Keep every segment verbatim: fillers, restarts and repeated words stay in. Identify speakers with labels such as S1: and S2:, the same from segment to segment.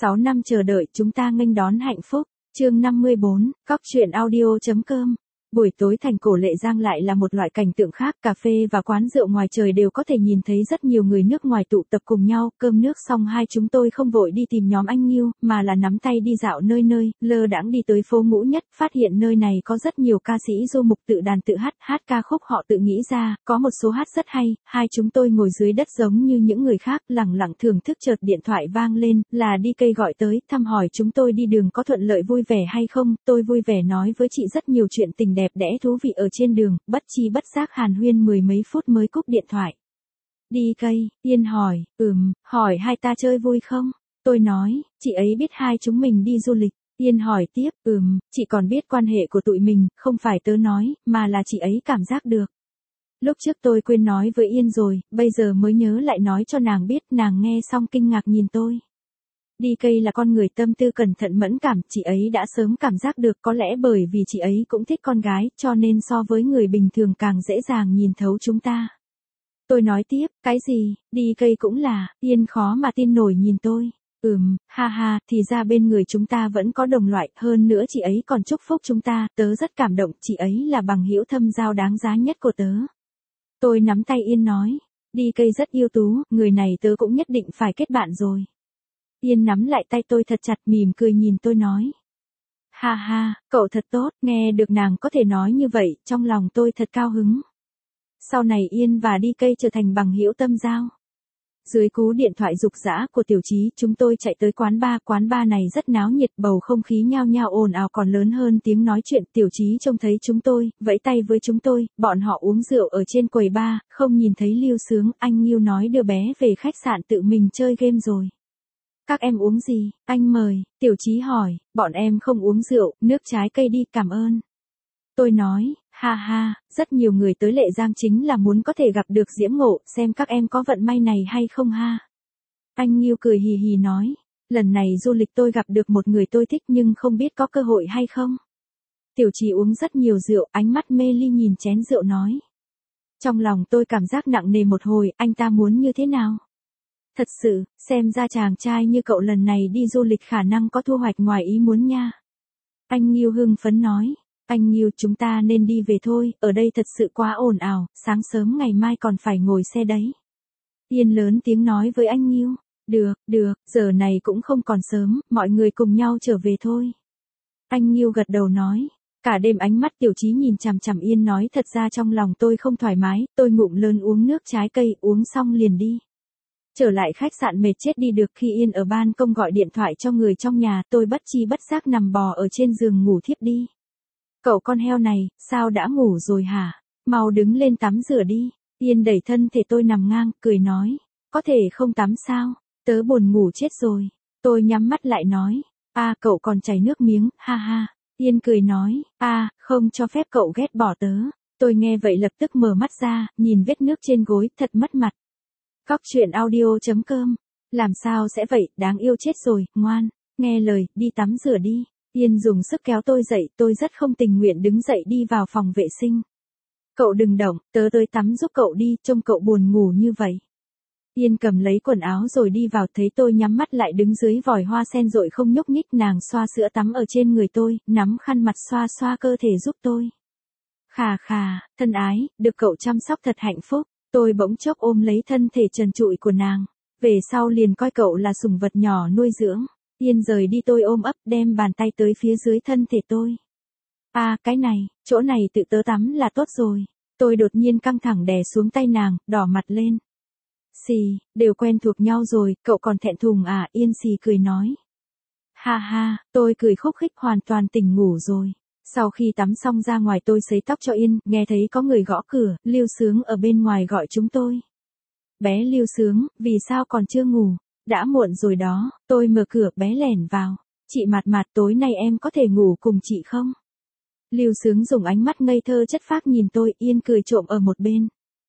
S1: sáu năm chờ đợi chúng ta nghênh đón hạnh phúc. Chương năm mươi bốn, Cóc truyện audio.com. Buổi tối thành cổ Lệ Giang lại là một loại cảnh tượng khác, cà phê và quán rượu ngoài trời đều có thể nhìn thấy rất nhiều người nước ngoài tụ tập cùng nhau, cơm nước xong hai chúng tôi không vội đi tìm nhóm anh Nghiêu, mà là nắm tay đi dạo nơi nơi, lơ đãng đi tới phố Ngũ Nhất, phát hiện nơi này có rất nhiều ca sĩ du mục tự đàn tự hát, hát ca khúc họ tự nghĩ ra, có một số hát rất hay, hai chúng tôi ngồi dưới đất giống như những người khác, lẳng lặng thưởng thức chợt điện thoại vang lên, là đê ca gọi tới, thăm hỏi chúng tôi đi đường có thuận lợi vui vẻ hay không, tôi vui vẻ nói với chị rất nhiều chuyện tình đẹp đẽ thú vị ở trên đường, bất chi bất giác hàn huyên mười mấy phút mới cúp điện thoại. đê ca, Yên hỏi, ừm, hỏi hai ta chơi vui không? Tôi nói, chị ấy biết hai chúng mình đi du lịch. Yên hỏi tiếp, ừm, chị còn biết quan hệ của tụi mình, không phải tớ nói, mà là chị ấy cảm giác được. Lúc trước tôi quên nói với Yên rồi, bây giờ mới nhớ lại nói cho nàng biết, nàng nghe xong kinh ngạc nhìn tôi. đê ca là con người tâm tư cẩn thận mẫn cảm, chị ấy đã sớm cảm giác được, có lẽ bởi vì chị ấy cũng thích con gái, cho nên so với người bình thường càng dễ dàng nhìn thấu chúng ta. Tôi nói tiếp, cái gì, đê ca cũng là, Yên khó mà tin nổi nhìn tôi. Ừm, ha ha, thì ra bên người chúng ta vẫn có đồng loại, hơn nữa chị ấy còn chúc phúc chúng ta, tớ rất cảm động, chị ấy là bằng hữu thâm giao đáng giá nhất của tớ. Tôi nắm tay Yên nói, đê ca rất ưu tú, người này tớ cũng nhất định phải kết bạn rồi. Yên nắm lại tay tôi thật chặt mỉm cười nhìn tôi nói. Ha ha, cậu thật tốt, nghe được nàng có thể nói như vậy, trong lòng tôi thật cao hứng. Sau này Yên và đê ca trở thành bằng hữu tâm giao. Dưới cú điện thoại rục rã của Tiểu Chí, chúng tôi chạy tới quán bar, quán bar này rất náo nhiệt, bầu không khí nhao nhao ồn ào còn lớn hơn tiếng nói chuyện. Tiểu Chí trông thấy chúng tôi, vẫy tay với chúng tôi, bọn họ uống rượu ở trên quầy bar, không nhìn thấy Lưu Sướng, anh Nghiêu nói đưa bé về khách sạn tự mình chơi game rồi. Các em uống gì, anh mời, Tiểu Chí hỏi, bọn em không uống rượu, nước trái cây đi, cảm ơn. Tôi nói, ha ha, rất nhiều người tới Lệ Giang chính là muốn có thể gặp được Diễm Ngộ, xem các em có vận may này hay không ha. Anh Nghiêu cười hì hì nói, lần này du lịch tôi gặp được một người tôi thích nhưng không biết có cơ hội hay không. Tiểu Chí uống rất nhiều rượu, ánh mắt mê ly nhìn chén rượu nói. Trong lòng tôi cảm giác nặng nề một hồi, anh ta muốn như thế nào? Thật sự, xem ra chàng trai như cậu lần này đi du lịch khả năng có thu hoạch ngoài ý muốn nha. Anh Nghiêu hưng phấn nói, anh Nghiêu chúng ta nên đi về thôi, ở đây thật sự quá ồn ào, sáng sớm ngày mai còn phải ngồi xe đấy. Yên lớn tiếng nói với anh Nghiêu, được, được, giờ này cũng không còn sớm, mọi người cùng nhau trở về thôi. Anh Nghiêu gật đầu nói, cả đêm ánh mắt Tiểu Chí nhìn chằm chằm Yên nói thật ra trong lòng tôi không thoải mái, tôi ngụm lớn uống nước trái cây, uống xong liền đi. Trở lại khách sạn mệt chết đi được khi Yên ở ban công gọi điện thoại cho người trong nhà, tôi bất chi bất giác nằm bò ở trên giường ngủ thiếp đi. Cậu con heo này, sao đã ngủ rồi hả? Mau đứng lên tắm rửa đi. Yên đẩy thân thể tôi nằm ngang, cười nói, có thể không tắm sao? Tớ buồn ngủ chết rồi. Tôi nhắm mắt lại nói, a cậu còn chảy nước miếng, ha ha. Yên cười nói, a không cho phép cậu ghét bỏ tớ. Tôi nghe vậy lập tức mở mắt ra, nhìn vết nước trên gối, thật mất mặt. Cóc truyện audio.com. Làm sao sẽ vậy, đáng yêu chết rồi, ngoan, nghe lời, đi tắm rửa đi. Yên dùng sức kéo tôi dậy, tôi rất không tình nguyện đứng dậy đi vào phòng vệ sinh. Cậu đừng động, tớ tới tắm giúp cậu đi, trông cậu buồn ngủ như vậy. Yên cầm lấy quần áo rồi đi vào, thấy tôi nhắm mắt lại đứng dưới vòi hoa sen rồi không nhúc nhích, nàng xoa sữa tắm ở trên người tôi, nắm khăn mặt xoa xoa cơ thể giúp tôi. Khà khà, thân ái, được cậu chăm sóc thật hạnh phúc. Tôi bỗng chốc ôm lấy thân thể trần trụi của nàng, về sau liền coi cậu là sủng vật nhỏ nuôi dưỡng. Yên rời đi tôi ôm ấp đem bàn tay tới phía dưới thân thể tôi. À cái này, chỗ này tự tớ tắm là tốt rồi. Tôi đột nhiên căng thẳng đè xuống tay nàng, đỏ mặt lên. Xì, đều quen thuộc nhau rồi, cậu còn thẹn thùng à? Yên xì cười nói. Ha ha, tôi cười khúc khích hoàn toàn tỉnh ngủ rồi. Sau khi tắm xong ra ngoài tôi sấy tóc cho Yên, nghe thấy có người gõ cửa, Lưu Sướng ở bên ngoài gọi chúng tôi. Bé Lưu Sướng, vì sao còn chưa ngủ? Đã muộn rồi đó, tôi mở cửa, bé lẻn vào. Chị Mạt Mạt tối nay em có thể ngủ cùng chị không? Lưu Sướng dùng ánh mắt ngây thơ chất phác nhìn tôi, Yên cười trộm ở một bên.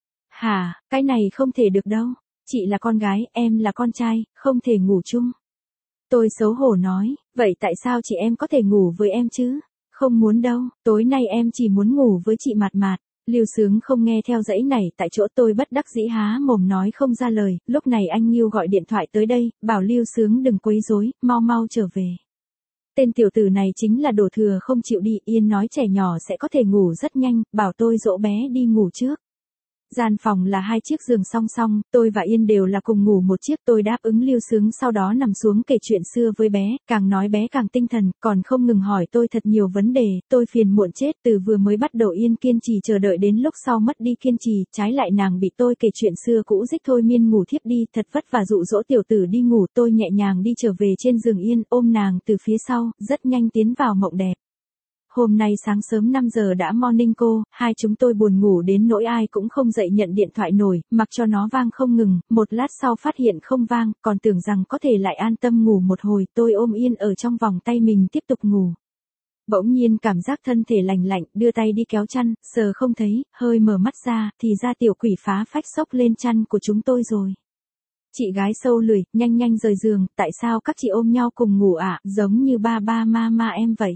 S1: Hả, cái này không thể được đâu. Chị là con gái, em là con trai, không thể ngủ chung. Tôi xấu hổ nói, vậy tại sao chị em có thể ngủ với em chứ? Không muốn đâu, tối nay em chỉ muốn ngủ với chị Mạt Mạt. Lưu Sướng không nghe theo dãy này tại chỗ, tôi bất đắc dĩ há mồm nói không ra lời, lúc này anh Nghiêu gọi điện thoại tới đây, bảo Lưu Sướng đừng quấy rối, mau mau trở về. Tên tiểu tử này chính là đổ thừa không chịu đi, Yên nói trẻ nhỏ sẽ có thể ngủ rất nhanh, bảo tôi dỗ bé đi ngủ trước. Gian phòng là hai chiếc giường song song, tôi và Yên đều là cùng ngủ một chiếc, tôi đáp ứng Lưu Sướng sau đó nằm xuống kể chuyện xưa với bé, càng nói bé càng tinh thần, còn không ngừng hỏi tôi thật nhiều vấn đề, tôi phiền muộn chết, từ vừa mới bắt đầu Yên kiên trì chờ đợi đến lúc sau mất đi kiên trì, trái lại nàng bị tôi kể chuyện xưa cũ dích thôi miên ngủ thiếp đi, thật vất vả dụ dỗ tiểu tử đi ngủ, tôi nhẹ nhàng đi trở về trên giường Yên, ôm nàng từ phía sau, rất nhanh tiến vào mộng đẹp. Hôm nay sáng sớm năm giờ đã morning call, hai chúng tôi buồn ngủ đến nỗi ai cũng không dậy nhận điện thoại nổi, mặc cho nó vang không ngừng, một lát sau phát hiện không vang, còn tưởng rằng có thể lại an tâm ngủ một hồi, tôi ôm Yên ở trong vòng tay mình tiếp tục ngủ. Bỗng nhiên cảm giác thân thể lành lạnh, đưa tay đi kéo chăn, sờ không thấy, hơi mở mắt ra, thì ra tiểu quỷ phá phách xốc lên chăn của chúng tôi rồi. Chị gái sâu lười, nhanh nhanh rời giường, tại sao các chị ôm nhau cùng ngủ ạ, giống như ba ba ma ma em vậy.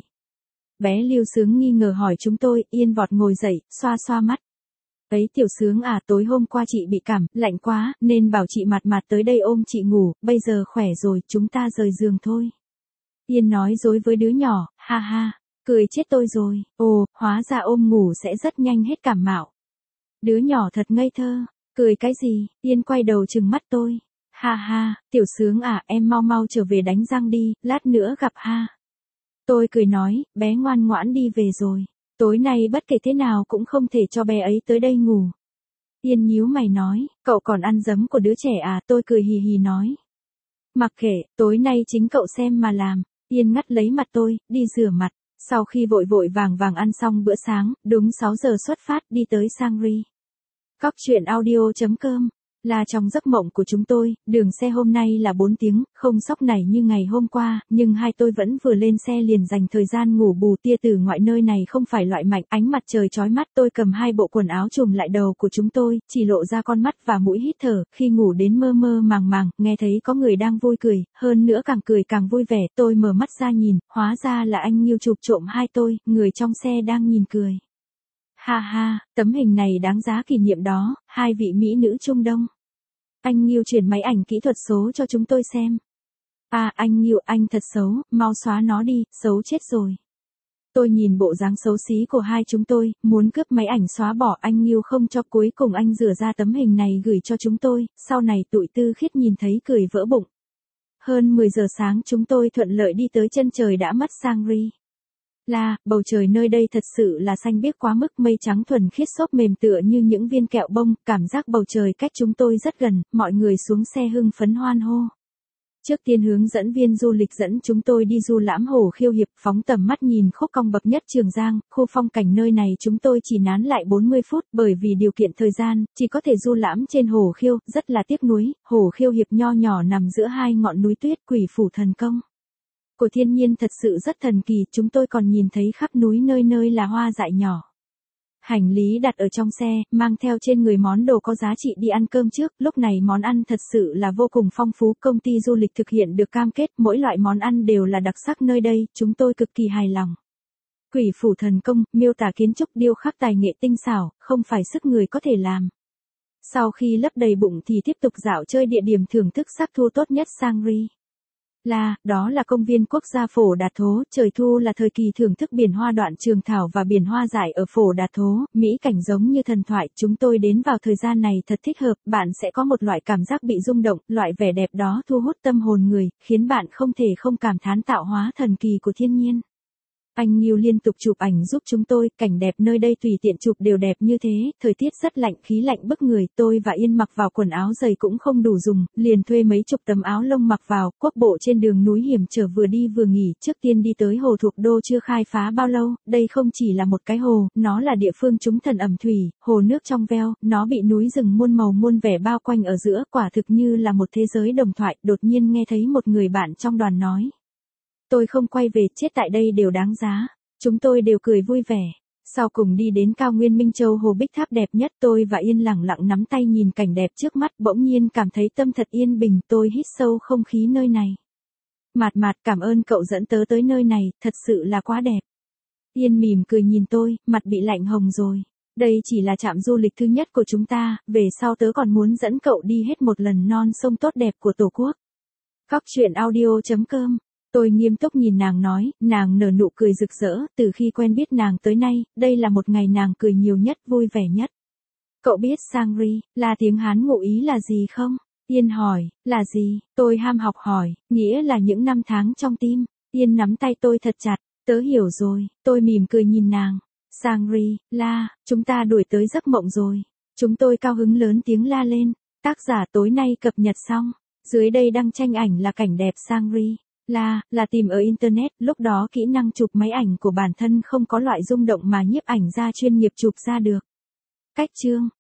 S1: Bé Lưu Sướng nghi ngờ hỏi chúng tôi, Yên vọt ngồi dậy, xoa xoa mắt. Ấy tiểu Sướng à, tối hôm qua chị bị cảm, lạnh quá, nên bảo chị mặt mặt tới đây ôm chị ngủ, bây giờ khỏe rồi, chúng ta rời giường thôi. Yên nói dối với đứa nhỏ, ha ha, cười chết tôi rồi, ồ, hóa ra ôm ngủ sẽ rất nhanh hết cảm mạo. Đứa nhỏ thật ngây thơ, cười cái gì, Yên quay đầu trừng mắt tôi, ha ha, tiểu Sướng à, em mau mau trở về đánh răng đi, lát nữa gặp ha. Tôi cười nói, bé ngoan ngoãn đi về rồi. Tối nay bất kể thế nào cũng không thể cho bé ấy tới đây ngủ. Yên nhíu mày nói, cậu còn ăn dấm của đứa trẻ à, tôi cười hì hì nói. Mặc kệ, tối nay chính cậu xem mà làm. Yên ngắt lấy mặt tôi, đi rửa mặt. Sau khi vội vội vàng vàng ăn xong bữa sáng, đúng sáu giờ xuất phát đi tới Sangri. Cóc truyện audio chấm com Là trong giấc mộng của chúng tôi, đường xe hôm nay là bốn tiếng, không sóc nảy như ngày hôm qua, nhưng hai tôi vẫn vừa lên xe liền dành thời gian ngủ bù, tia tử ngoại nơi này không phải loại mạnh, ánh mặt trời chói mắt, tôi cầm hai bộ quần áo trùm lại đầu của chúng tôi, chỉ lộ ra con mắt và mũi hít thở, khi ngủ đến mơ mơ màng màng, nghe thấy có người đang vui cười, hơn nữa càng cười càng vui vẻ, tôi mở mắt ra nhìn, hóa ra là anh Nghiêu chụp trộm hai tôi, người trong xe đang nhìn cười. Ha ha, tấm hình này đáng giá kỷ niệm đó, hai vị mỹ nữ Trung Đông. Anh Nghiêu chuyển máy ảnh kỹ thuật số cho chúng tôi xem. À, anh Nghiêu, anh thật xấu, mau xóa nó đi, xấu chết rồi. Tôi nhìn bộ dáng xấu xí của hai chúng tôi, muốn cướp máy ảnh xóa bỏ, anh Nghiêu không cho, cuối cùng anh rửa ra tấm hình này gửi cho chúng tôi, sau này tụi Tư Khiết nhìn thấy cười vỡ bụng. Hơn mười giờ sáng chúng tôi thuận lợi đi tới chân trời đã mất Sangri. Là, bầu trời nơi đây thật sự là xanh biếc quá mức, mây trắng thuần khiết xốp mềm tựa như những viên kẹo bông, cảm giác bầu trời cách chúng tôi rất gần, mọi người xuống xe hưng phấn hoan hô. Trước tiên hướng dẫn viên du lịch dẫn chúng tôi đi du lãm hồ Khiêu Hiệp, phóng tầm mắt nhìn khúc cong bậc nhất Trường Giang, khu phong cảnh nơi này chúng tôi chỉ nán lại bốn mươi phút, bởi vì điều kiện thời gian, chỉ có thể du lãm trên hồ Khiêu, rất là tiếc nuối, hồ Khiêu Hiệp nho nhỏ nằm giữa hai ngọn núi tuyết, Quỷ Phủ Thần Công của thiên nhiên thật sự rất thần kỳ, chúng tôi còn nhìn thấy khắp núi nơi nơi là hoa dại nhỏ. Hành lý đặt ở trong xe, mang theo trên người món đồ có giá trị đi ăn cơm trước, lúc này món ăn thật sự là vô cùng phong phú, công ty du lịch thực hiện được cam kết, mỗi loại món ăn đều là đặc sắc nơi đây, chúng tôi cực kỳ hài lòng. Quỷ Phủ Thần Công, miêu tả kiến trúc điêu khắc tài nghệ tinh xảo, không phải sức người có thể làm. Sau khi lấp đầy bụng thì tiếp tục dạo chơi địa điểm thưởng thức sắc thu tốt nhất Sangri. Là, đó là công viên quốc gia Phổ Đạt Thố, trời thu là thời kỳ thưởng thức biển hoa đoạn trường thảo và biển hoa dại ở Phổ Đạt Thố, mỹ cảnh giống như thần thoại, chúng tôi đến vào thời gian này thật thích hợp, bạn sẽ có một loại cảm giác bị rung động, loại vẻ đẹp đó thu hút tâm hồn người, khiến bạn không thể không cảm thán tạo hóa thần kỳ của thiên nhiên. Anh Nghiêu liên tục chụp ảnh giúp chúng tôi, cảnh đẹp nơi đây tùy tiện chụp đều đẹp như thế, thời tiết rất lạnh, khí lạnh bức người, tôi và Yên mặc vào quần áo dày cũng không đủ dùng, liền thuê mấy chục tấm áo lông mặc vào, quốc bộ trên đường núi hiểm trở vừa đi vừa nghỉ, trước tiên đi tới hồ thuộc đô chưa khai phá bao lâu, đây không chỉ là một cái hồ, nó là địa phương chúng thần ẩm thủy, hồ nước trong veo, nó bị núi rừng muôn màu muôn vẻ bao quanh ở giữa, quả thực như là một thế giới đồng thoại, đột nhiên nghe thấy một người bạn trong đoàn nói. Tôi không quay về, chết tại đây đều đáng giá. Chúng tôi đều cười vui vẻ. Sau cùng đi đến cao nguyên Minh Châu hồ bích tháp đẹp nhất, tôi và Yên lặng lặng nắm tay nhìn cảnh đẹp trước mắt, bỗng nhiên cảm thấy tâm thật yên bình, tôi hít sâu không khí nơi này. Mạt mạt, cảm ơn cậu dẫn tớ tới nơi này, thật sự là quá đẹp. Yên mỉm cười nhìn tôi, mặt bị lạnh hồng rồi. Đây chỉ là trạm du lịch thứ nhất của chúng ta, về sau tớ còn muốn dẫn cậu đi hết một lần non sông tốt đẹp của Tổ quốc. Cóc truyện audio chấm com. Tôi nghiêm túc nhìn nàng nói, nàng nở nụ cười rực rỡ, từ khi quen biết nàng tới nay, đây là một ngày nàng cười nhiều nhất, vui vẻ nhất. Cậu biết Sangri, là tiếng Hán ngụ ý là gì không? Yên hỏi, là gì? Tôi ham học hỏi, nghĩa là những năm tháng trong tim. Yên nắm tay tôi thật chặt, tớ hiểu rồi, tôi mỉm cười nhìn nàng. Sangri, la, chúng ta đuổi tới giấc mộng rồi. Chúng tôi cao hứng lớn tiếng la lên. Tác giả tối nay cập nhật xong. Dưới đây đăng tranh ảnh là cảnh đẹp Sangri. La, là tìm ở Internet, lúc đó kỹ năng chụp máy ảnh của bản thân không có loại rung động mà nhiếp ảnh gia chuyên nghiệp chụp ra được. Cách chương.